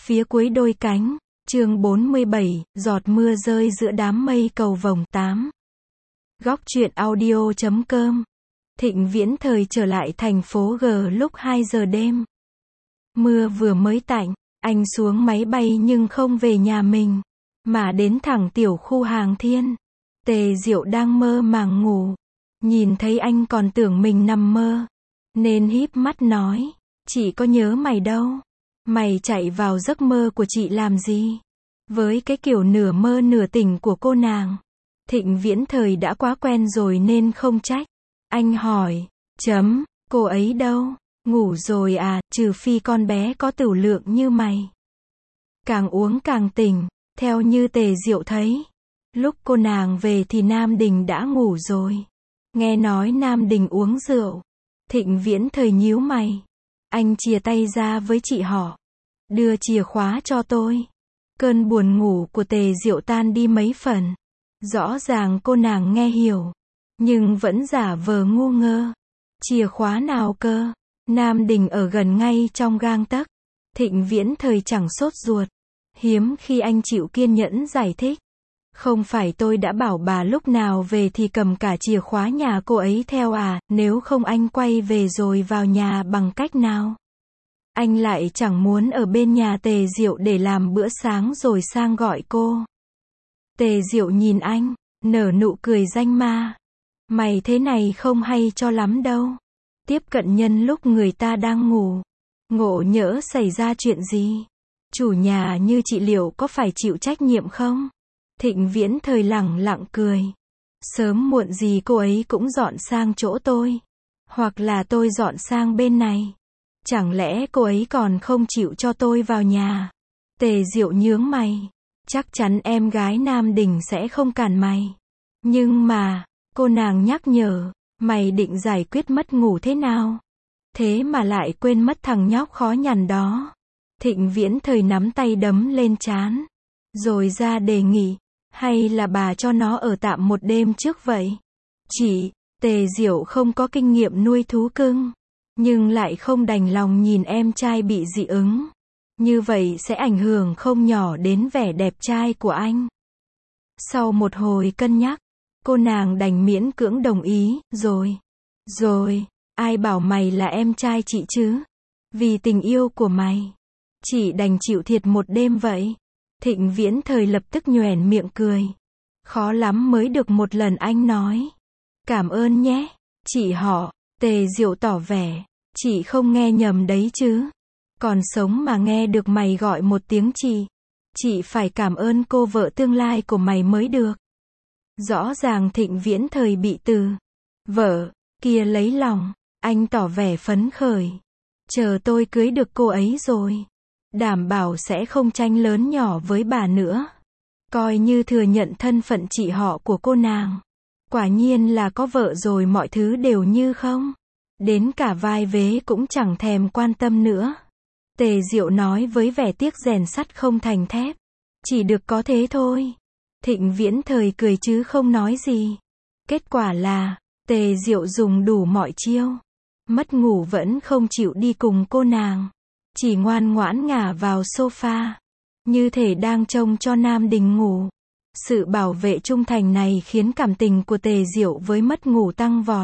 phía cuối đôi cánh, chương 47, giọt mưa rơi giữa đám mây cầu vồng 8. Góc truyện audio.com. Thịnh Viễn Thời trở lại thành phố G lúc 2 giờ đêm. Mưa vừa mới tạnh, anh xuống máy bay nhưng không về nhà mình, mà đến thẳng tiểu khu Hàng Thiên. Tề Diệu đang mơ màng ngủ, nhìn thấy anh còn tưởng mình nằm mơ, nên híp mắt nói, chị có nhớ mày đâu. Mày chạy vào giấc mơ của chị làm gì? Với cái kiểu nửa mơ nửa tỉnh của cô nàng, Thịnh Viễn Thời đã quá quen rồi nên không trách. Anh hỏi, cô ấy đâu? Ngủ rồi à, trừ phi con bé có tửu lượng như mày. Càng uống càng tỉnh, theo như Tề Diệu thấy. Lúc cô nàng về thì Nam Đình đã ngủ rồi. Nghe nói Nam Đình uống rượu. Thịnh Viễn Thời nhíu mày. Anh chìa tay ra với chị họ. Đưa chìa khóa cho tôi. Cơn buồn ngủ của Tề Diệu tan đi mấy phần. Rõ ràng cô nàng nghe hiểu, nhưng vẫn giả vờ ngu ngơ. Chìa khóa nào cơ? Nam Đình ở gần ngay trong gang tấc. Thịnh Viễn Thời chẳng sốt ruột. Hiếm khi anh chịu kiên nhẫn giải thích. Không phải tôi đã bảo bà lúc nào về thì cầm cả chìa khóa nhà cô ấy theo à, nếu không anh quay về rồi vào nhà bằng cách nào? Anh lại chẳng muốn ở bên nhà Tề Diệu để làm bữa sáng rồi sang gọi cô. Tề Diệu nhìn anh, nở nụ cười danh ma. Mày thế này không hay cho lắm đâu. Tiếp cận nhân lúc người ta đang ngủ. Ngộ nhỡ xảy ra chuyện gì? Chủ nhà như chị liệu có phải chịu trách nhiệm không? Thịnh Viễn Thời lẳng lặng cười. Sớm muộn gì cô ấy cũng dọn sang chỗ tôi. Hoặc là tôi dọn sang bên này. Chẳng lẽ cô ấy còn không chịu cho tôi vào nhà? Tề Diệu nhướng mày. Chắc chắn em gái Nam Đình sẽ không cản mày. Nhưng mà, cô nàng nhắc nhở, mày định giải quyết mất ngủ thế nào? Thế mà lại quên mất thằng nhóc khó nhằn đó. Thịnh Viễn Thời nắm tay đấm lên trán. Rồi ra đề nghị, hay là bà cho nó ở tạm một đêm trước vậy? Chị, Tề Diệu không có kinh nghiệm nuôi thú cưng, nhưng lại không đành lòng nhìn em trai bị dị ứng. Như vậy sẽ ảnh hưởng không nhỏ đến vẻ đẹp trai của anh. Sau một hồi cân nhắc, cô nàng đành miễn cưỡng đồng ý, rồi, ai bảo mày là em trai chị chứ? Vì tình yêu của mày, chị đành chịu thiệt một đêm vậy. Thịnh Viễn Thời lập tức nhoẻn miệng cười. Khó lắm mới được một lần anh nói. Cảm ơn nhé, chị họ. Tề Diệu tỏ vẻ, chị không nghe nhầm đấy chứ. Còn sống mà nghe được mày gọi một tiếng chị phải cảm ơn cô vợ tương lai của mày mới được. Rõ ràng Thịnh Viễn Thời bị từ vợ kia lấy lòng, anh tỏ vẻ phấn khởi. Chờ tôi cưới được cô ấy rồi, đảm bảo sẽ không tranh lớn nhỏ với bà nữa. Coi như thừa nhận thân phận chị họ của cô nàng. Quả nhiên là có vợ rồi mọi thứ đều như không. Đến cả vai vế cũng chẳng thèm quan tâm nữa. Tề Diệu nói với vẻ tiếc rèn sắt không thành thép. Chỉ được có thế thôi. Thịnh Viễn Thời cười chứ không nói gì. Kết quả là, Tề Diệu dùng đủ mọi chiêu. Mất ngủ vẫn không chịu đi cùng cô nàng. Chỉ ngoan ngoãn ngả vào sofa. Như thể đang trông cho Nam Đình ngủ. Sự bảo vệ trung thành này khiến cảm tình của Tề Diệu với mất ngủ tăng vọt.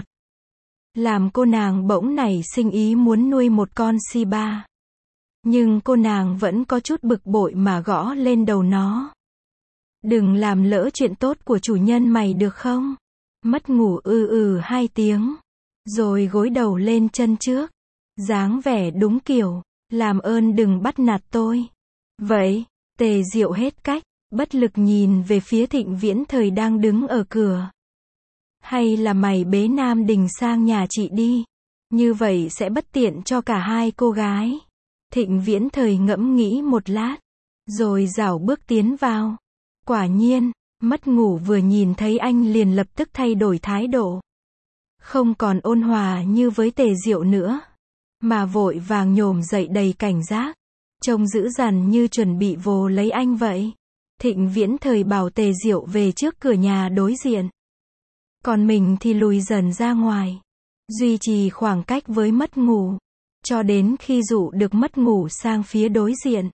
Làm cô nàng bỗng nảy sinh ý muốn nuôi một con Shiba. Nhưng cô nàng vẫn có chút bực bội mà gõ lên đầu nó. Đừng làm lỡ chuyện tốt của chủ nhân mày được không? Mất ngủ 2 tiếng. Rồi gối đầu lên chân trước. Dáng vẻ đúng kiểu, làm ơn đừng bắt nạt tôi. Vậy, Tề Diệu hết cách, bất lực nhìn về phía Thịnh Viễn Thời đang đứng ở cửa. Hay là mày bế Nam Đình sang nhà chị đi. Như vậy sẽ bất tiện cho cả hai cô gái. Thịnh Viễn Thời ngẫm nghĩ một lát, rồi rảo bước tiến vào. Quả nhiên, mất ngủ vừa nhìn thấy anh liền lập tức thay đổi thái độ. Không còn ôn hòa như với Tề Diệu nữa, mà vội vàng nhổm dậy đầy cảnh giác, trông dữ dằn như chuẩn bị vồ lấy anh vậy. Thịnh Viễn Thời bảo Tề Diệu về trước cửa nhà đối diện. Còn mình thì lùi dần ra ngoài, duy trì khoảng cách với mất ngủ. Cho đến khi dụ được mất ngủ sang phía đối diện.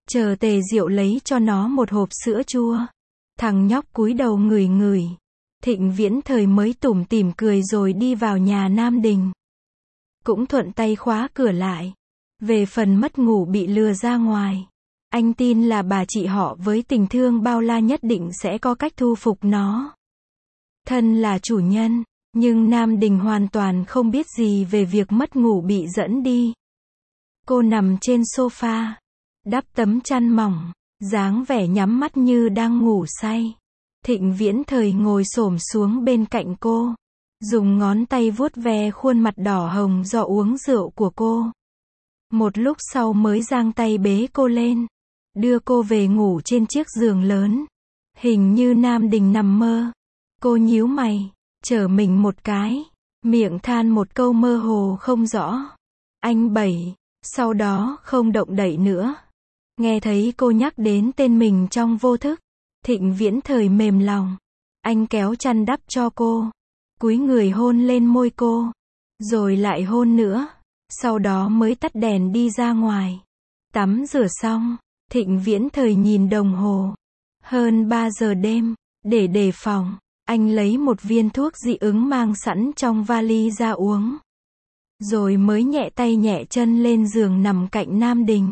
Chờ Tề Diệu lấy cho nó một hộp sữa chua. Thằng nhóc cúi đầu ngửi ngửi. Thịnh Viễn Thời mới tủm tỉm cười rồi đi vào nhà Nam Đình. Cũng thuận tay khóa cửa lại. Về phần mất ngủ bị lừa ra ngoài, anh tin là bà chị họ với tình thương bao la nhất định sẽ có cách thu phục nó. Thân là chủ nhân, nhưng Nam Đình hoàn toàn không biết gì về việc mất ngủ bị dẫn đi. Cô nằm trên sofa, đắp tấm chăn mỏng, dáng vẻ nhắm mắt như đang ngủ say. Thịnh Viễn Thời ngồi xổm xuống bên cạnh cô, dùng ngón tay vuốt ve khuôn mặt đỏ hồng do uống rượu của cô. Một lúc sau mới giang tay bế cô lên, đưa cô về ngủ trên chiếc giường lớn. Hình như Nam Đình nằm mơ. Cô nhíu mày, trở mình một cái, miệng than một câu mơ hồ không rõ. Anh Bảy, sau đó không động đậy nữa. Nghe thấy cô nhắc đến tên mình trong vô thức, Thịnh Viễn Thời mềm lòng. Anh kéo chăn đắp cho cô, cúi người hôn lên môi cô, rồi lại hôn nữa. Sau đó mới tắt đèn đi ra ngoài. Tắm rửa xong, Thịnh Viễn Thời nhìn đồng hồ. Hơn 3 giờ đêm, để đề phòng, anh lấy một viên thuốc dị ứng mang sẵn trong vali ra uống. Rồi mới nhẹ tay nhẹ chân lên giường nằm cạnh Nam Đình.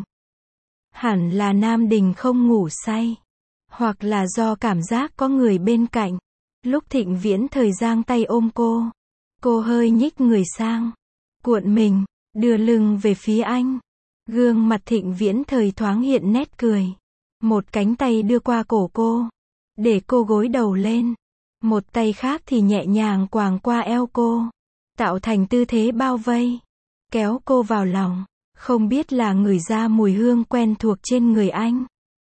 Hẳn là Nam Đình không ngủ say, hoặc là do cảm giác có người bên cạnh. Lúc Thịnh Viễn Thời giang tay ôm cô hơi nhích người sang, cuộn mình, đưa lưng về phía anh. Gương mặt Thịnh Viễn Thời thoáng hiện nét cười. Một cánh tay đưa qua cổ cô, để cô gối đầu lên. Một tay khác thì nhẹ nhàng quàng qua eo cô, tạo thành tư thế bao vây, kéo cô vào lòng. Không biết là ngửi ra mùi hương quen thuộc trên người anh,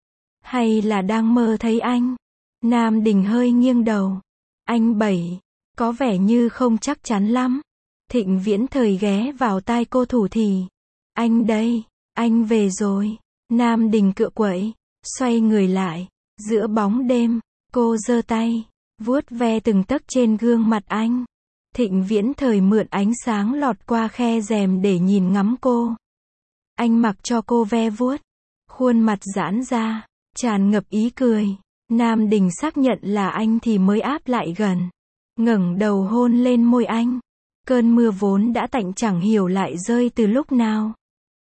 hay là đang mơ thấy anh. Nam Đình hơi nghiêng đầu. Anh Bảy, có vẻ như không chắc chắn lắm. Thịnh Viễn Thời ghé vào tai cô thủ thỉ. Anh đây, anh về rồi. Nam Đình cựa quậy, xoay người lại. Giữa bóng đêm, cô giơ tay, vuốt ve từng tấc trên gương mặt anh. Thịnh Viễn Thời mượn ánh sáng lọt qua khe rèm để nhìn ngắm cô. Anh mặc cho cô ve vuốt, khuôn mặt giãn ra, tràn ngập ý cười. Nam Đình xác nhận là anh thì mới áp lại gần, ngẩng đầu hôn lên môi anh. Cơn mưa vốn đã tạnh chẳng hiểu lại rơi từ lúc nào.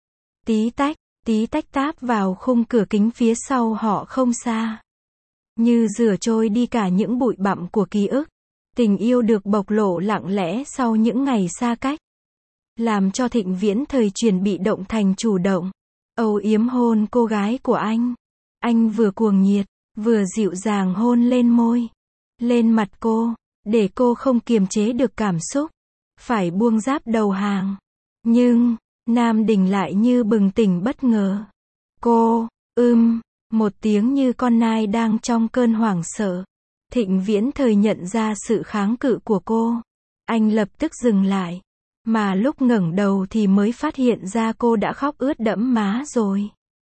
Tí tách táp vào khung cửa kính phía sau họ không xa. Như rửa trôi đi cả những bụi bặm của ký ức. Tình yêu được bộc lộ lặng lẽ sau những ngày xa cách, làm cho Thịnh Viễn Thời chuyển bị động thành chủ động, âu yếm hôn cô gái của anh. Anh vừa cuồng nhiệt, vừa dịu dàng hôn lên môi, lên mặt cô, để cô không kiềm chế được cảm xúc, phải buông giáp đầu hàng. Nhưng, Nam Đình lại như bừng tỉnh bất ngờ. Cô, một tiếng như con nai đang trong cơn hoảng sợ. Thịnh Viễn Thời nhận ra sự kháng cự của cô. Anh lập tức dừng lại. Mà lúc ngẩng đầu thì mới phát hiện ra cô đã khóc ướt đẫm má rồi.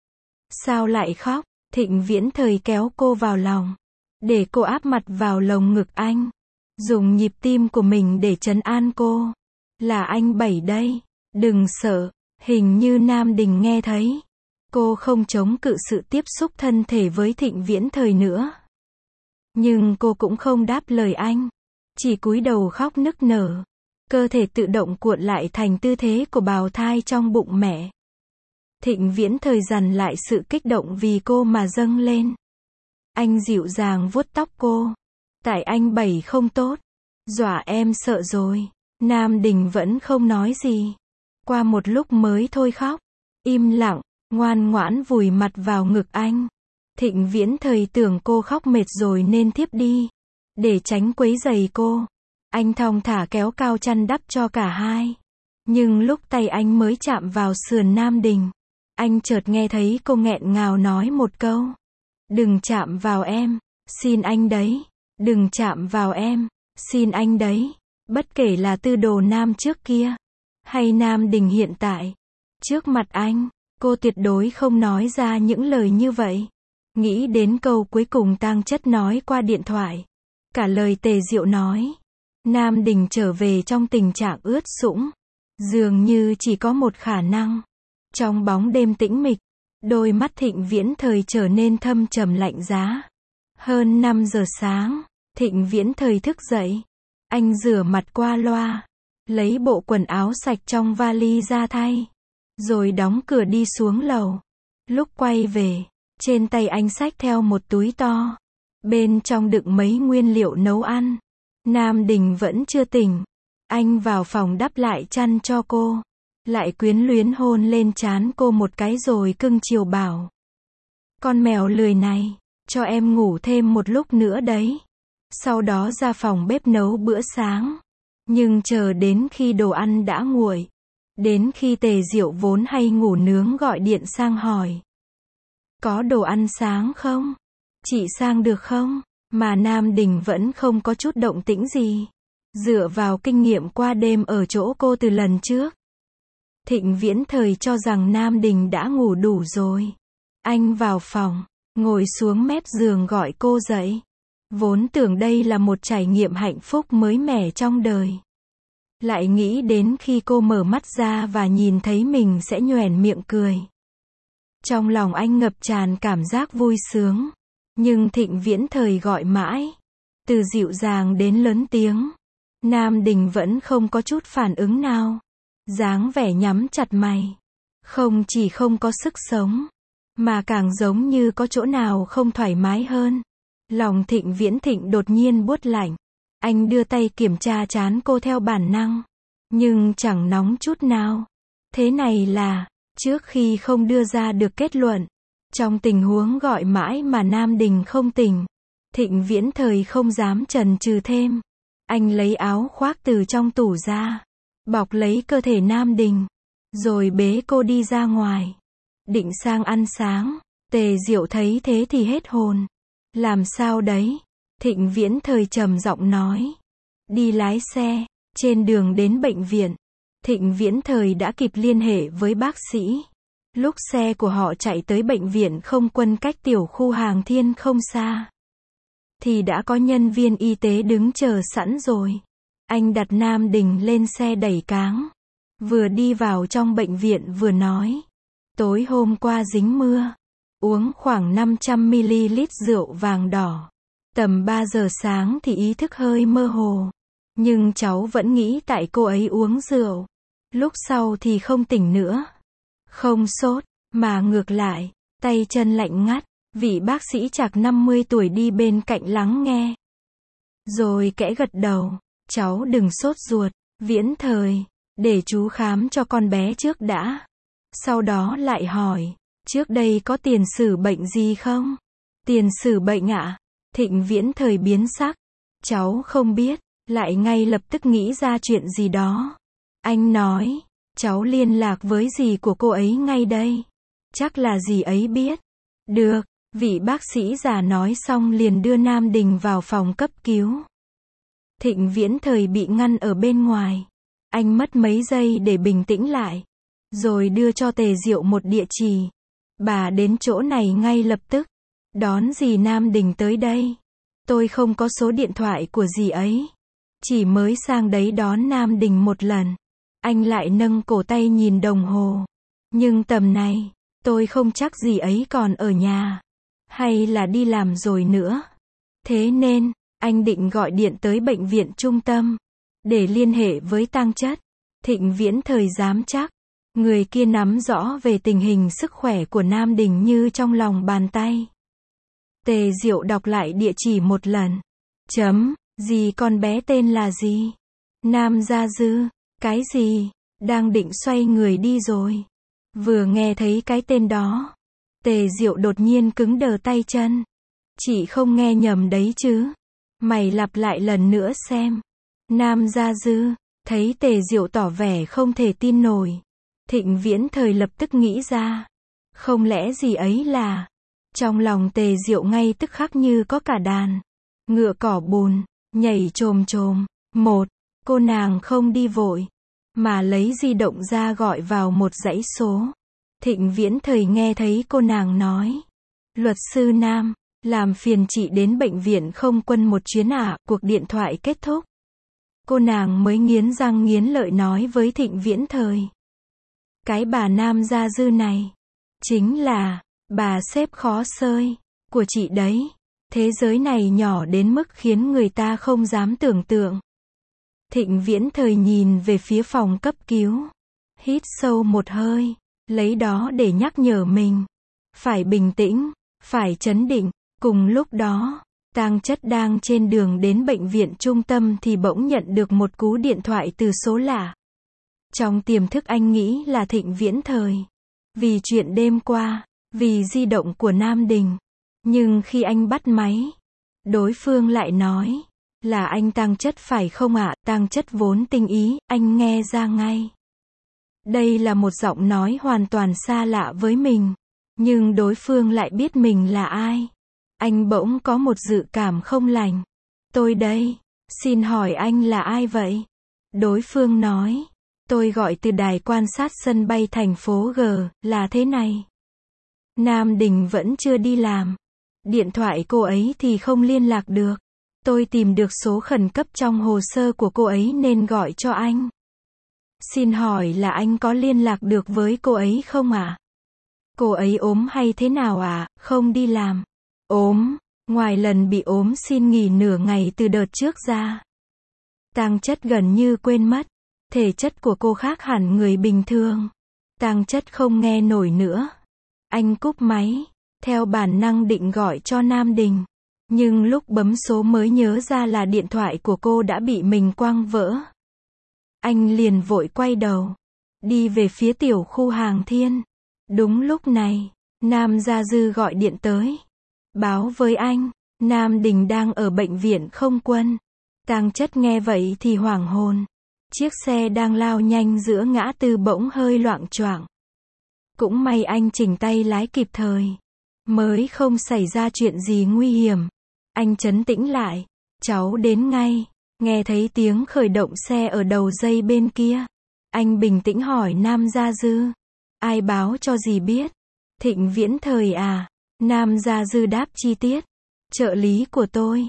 Sao lại khóc? Thịnh Viễn Thời kéo cô vào lòng, để cô áp mặt vào lồng ngực anh, dùng nhịp tim của mình để trấn an cô. Là anh Bảy đây, đừng sợ. Hình như Nam Đình nghe thấy. Cô không chống cự sự tiếp xúc thân thể với Thịnh Viễn Thời nữa. Nhưng cô cũng không đáp lời anh, chỉ cúi đầu khóc nức nở. Cơ thể tự động cuộn lại thành tư thế của bào thai trong bụng mẹ. Thịnh Viễn Thời dằn lại sự kích động vì cô mà dâng lên. Anh dịu dàng vuốt tóc cô. Tại anh Bảy không tốt, dọa em sợ rồi. Nam Đình vẫn không nói gì. Qua một lúc mới thôi khóc, im lặng, ngoan ngoãn vùi mặt vào ngực anh. Thịnh Viễn Thời tưởng cô khóc mệt rồi nên thiếp đi, để tránh quấy rầy cô. Anh thong thả kéo cao chăn đắp cho cả hai. Nhưng lúc tay anh mới chạm vào sườn Nam Đình, anh chợt nghe thấy cô nghẹn ngào nói một câu. Đừng chạm vào em, xin anh đấy. Đừng chạm vào em, xin anh đấy. Bất kể là Tư Đồ Nam trước kia, hay Nam Đình hiện tại, trước mặt anh, cô tuyệt đối không nói ra những lời như vậy. Nghĩ đến câu cuối cùng Tang Chất nói qua điện thoại, cả lời Tề Diệu nói, Nam Đình trở về trong tình trạng ướt sũng. Dường như chỉ có một khả năng. Trong bóng đêm tĩnh mịch, Đôi mắt Thịnh Viễn Thời trở nên thâm trầm lạnh giá. Hơn 5 giờ sáng, Thịnh Viễn Thời thức dậy. Anh rửa mặt qua loa, lấy bộ quần áo sạch trong vali ra thay, rồi đóng cửa đi xuống lầu. Lúc quay về, trên tay anh xách theo một túi to. Bên trong đựng mấy nguyên liệu nấu ăn. Nam Đình vẫn chưa tỉnh. Anh vào phòng đắp lại chăn cho cô. Lại quyến luyến hôn lên trán cô một cái rồi cưng chiều bảo. Con mèo lười này, cho em ngủ thêm một lúc nữa đấy. Sau đó ra phòng bếp nấu bữa sáng. Nhưng chờ đến khi đồ ăn đã nguội. Đến khi Tề Diệu vốn hay ngủ nướng gọi điện sang hỏi. Có đồ ăn sáng không? Chị sang được không? Mà Nam Đình vẫn không có chút động tĩnh gì. Dựa vào kinh nghiệm qua đêm ở chỗ cô từ lần trước, Thịnh Viễn Thời cho rằng Nam Đình đã ngủ đủ rồi. Anh vào phòng, ngồi xuống mép giường gọi cô dậy. Vốn tưởng đây là một trải nghiệm hạnh phúc mới mẻ trong đời. Lại nghĩ đến khi cô mở mắt ra và nhìn thấy mình sẽ nhoẻn miệng cười. Trong lòng anh ngập tràn cảm giác vui sướng. Nhưng Thịnh Viễn Thời gọi mãi, từ dịu dàng đến lớn tiếng, Nam Đình vẫn không có chút phản ứng nào. Dáng vẻ nhắm chặt mày. Không chỉ không có sức sống, mà càng giống như có chỗ nào không thoải mái hơn. Lòng Thịnh Viễn Thịnh đột nhiên buốt lạnh. Anh đưa tay kiểm tra trán cô theo bản năng. Nhưng chẳng nóng chút nào. Thế này là, trước khi không đưa ra được kết luận. Trong tình huống gọi mãi mà Nam Đình không tỉnh, Thịnh Viễn Thời không dám chần chừ thêm. Anh lấy áo khoác từ trong tủ ra, bọc lấy cơ thể Nam Đình, rồi bế cô đi ra ngoài. Định sang ăn sáng, Tề Diệu thấy thế thì hết hồn. Làm sao đấy? Thịnh Viễn Thời trầm giọng nói. Đi lái xe. Trên đường đến bệnh viện, Thịnh Viễn Thời đã kịp liên hệ với bác sĩ. Lúc xe của họ chạy tới bệnh viện không quân cách tiểu khu Hàng Thiên không xa, thì đã có nhân viên y tế đứng chờ sẵn rồi. Anh đặt Nam Đình lên xe đẩy cáng. Vừa đi vào trong bệnh viện vừa nói. Tối hôm qua dính mưa. Uống khoảng 500ml rượu vàng đỏ. Tầm 3 giờ sáng thì ý thức hơi mơ hồ. Nhưng cháu vẫn nghĩ tại cô ấy uống rượu. Lúc sau thì không tỉnh nữa. Không sốt, mà ngược lại, tay chân lạnh ngắt. Vị bác sĩ chạc 50 tuổi đi bên cạnh lắng nghe. Rồi kẽ gật đầu. Cháu đừng sốt ruột, Viễn Thời. Để chú khám cho con bé trước đã. Sau đó lại hỏi. Trước đây có tiền sử bệnh gì không? Tiền sử bệnh ạ? Thịnh Viễn Thời biến sắc. Cháu không biết. Lại ngay lập tức nghĩ ra chuyện gì đó. Anh nói. Cháu liên lạc với dì của cô ấy ngay đây. Chắc là dì ấy biết. Được. Vị bác sĩ già nói xong liền đưa Nam Đình vào phòng cấp cứu. Thịnh Viễn Thời bị ngăn ở bên ngoài. Anh mất mấy giây để bình tĩnh lại. Rồi đưa cho Tề Diệu một địa chỉ. Bà đến chỗ này ngay lập tức. Đón dì Nam Đình tới đây. Tôi không có số điện thoại của dì ấy. Chỉ mới sang đấy đón Nam Đình một lần. Anh lại nâng cổ tay nhìn đồng hồ. Nhưng tầm này, tôi không chắc dì ấy còn ở nhà. Hay là đi làm rồi nữa. Thế nên, anh định gọi điện tới bệnh viện trung tâm. Để liên hệ với tang chất. Thịnh Viễn Thời dám chắc. Người kia nắm rõ về tình hình sức khỏe của Nam Đình như trong lòng bàn tay. Tề Diệu đọc lại địa chỉ một lần. Dì con bé tên là gì? Nam Gia Dư. Cái gì? Đang định xoay người đi rồi. Vừa nghe thấy cái tên đó. Tề Diệu đột nhiên cứng đờ tay chân. Chị không nghe nhầm đấy chứ? Mày lặp lại lần nữa xem. Nam Gia Dư. Thấy Tề Diệu tỏ vẻ không thể tin nổi. Thịnh Viễn Thời lập tức nghĩ ra. Không lẽ gì ấy là... Trong lòng Tề Diệu ngay tức khắc như có cả đàn ngựa cỏ bùn, nhảy chồm chồm. Một, cô nàng không đi vội, mà lấy di động ra gọi vào một dãy số. Thịnh Viễn Thời nghe thấy cô nàng nói. Luật sư Nam, làm phiền chị đến bệnh viện không quân một chuyến ạ. Cuộc điện thoại kết thúc. Cô nàng mới nghiến răng nghiến lợi nói với Thịnh Viễn Thời. Cái bà Nam Gia Dư này. Chính là, bà sếp khó xơi, của chị đấy. Thế giới này nhỏ đến mức khiến người ta không dám tưởng tượng. Thịnh Viễn Thời nhìn về phía phòng cấp cứu. Hít sâu một hơi, lấy đó để nhắc nhở mình. Phải bình tĩnh, phải trấn định. Cùng lúc đó, Tang Chất đang trên đường đến bệnh viện trung tâm thì bỗng nhận được một cú điện thoại từ số lạ. Trong tiềm thức anh nghĩ là Thịnh Viễn Thời. Vì chuyện đêm qua, vì di động của Nam Đình. Nhưng khi anh bắt máy, đối phương lại nói, là anh Tang Chất phải không ạ? Tang Chất vốn tinh ý, anh nghe ra ngay. Đây là một giọng nói hoàn toàn xa lạ với mình. Nhưng đối phương lại biết mình là ai. Anh bỗng có một dự cảm không lành. Tôi đây, xin hỏi anh là ai vậy? Đối phương nói, tôi gọi từ đài quan sát sân bay thành phố G, là thế này. Nam Đình vẫn chưa đi làm. Điện thoại cô ấy thì không liên lạc được. Tôi tìm được số khẩn cấp trong hồ sơ của cô ấy nên gọi cho anh. Xin hỏi là anh có liên lạc được với cô ấy không ạ? Cô ấy ốm hay thế nào ạ? Không đi làm. Ốm, ngoài lần bị ốm xin nghỉ nửa ngày từ đợt trước ra. Tang Chất gần như quên mất. Thể chất của cô khác hẳn người bình thường. Tang Chất không nghe nổi nữa. Anh cúp máy, theo bản năng định gọi cho Nam Đình. Nhưng lúc bấm số mới nhớ ra là điện thoại của cô đã bị mình quăng vỡ. Anh liền vội quay đầu, đi về phía tiểu khu Hàng Thiên. Đúng lúc này, Nam Gia Dư gọi điện tới. Báo với anh, Nam Đình đang ở bệnh viện không quân. Tang Chất nghe vậy thì hoảng hồn. Chiếc xe đang lao nhanh giữa ngã tư bỗng hơi loạng choạng. Cũng may anh chỉnh tay lái kịp thời, mới không xảy ra chuyện gì nguy hiểm. Anh trấn tĩnh lại. Cháu đến ngay. Nghe thấy tiếng khởi động xe ở đầu dây bên kia. Anh bình tĩnh hỏi Nam Gia Dư. Ai báo cho dì biết? Thịnh Viễn Thời à? Nam Gia Dư đáp chi tiết. Trợ lý của tôi.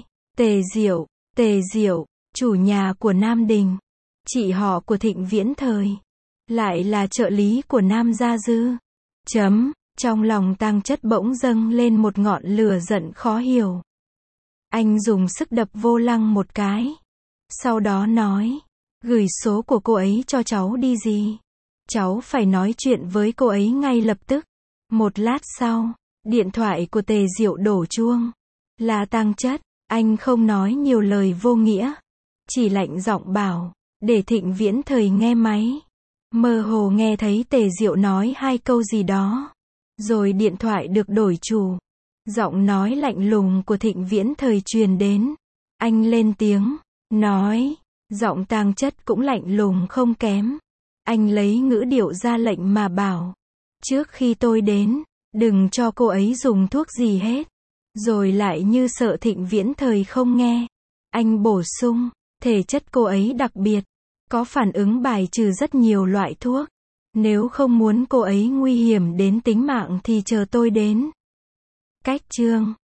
Tề Diệu, chủ nhà của Nam Đình. Chị họ của Thịnh Viễn Thời. Lại là trợ lý của Nam Gia Dư. Trong lòng Tang Chất bỗng dâng lên một ngọn lửa giận khó hiểu. Anh dùng sức đập vô lăng một cái. Sau đó nói, gửi số của cô ấy cho cháu đi gì. Cháu phải nói chuyện với cô ấy ngay lập tức. Một lát sau, điện thoại của Tề Diệu đổ chuông. Là Tang Chất, anh không nói nhiều lời vô nghĩa. Chỉ lạnh giọng bảo, để Thịnh Viễn Thời nghe máy. Mơ hồ nghe thấy Tề Diệu nói hai câu gì đó. Rồi điện thoại được đổi chủ. Giọng nói lạnh lùng của Thịnh Viễn Thời truyền đến. Anh lên tiếng, nói. Giọng Tang Chất cũng lạnh lùng không kém. Anh lấy ngữ điệu ra lệnh mà bảo. Trước khi tôi đến, đừng cho cô ấy dùng thuốc gì hết. Rồi lại như sợ Thịnh Viễn Thời không nghe. Anh bổ sung, thể chất cô ấy đặc biệt. Có phản ứng bài trừ rất nhiều loại thuốc. Nếu không muốn cô ấy nguy hiểm đến tính mạng thì chờ tôi đến. Cách chương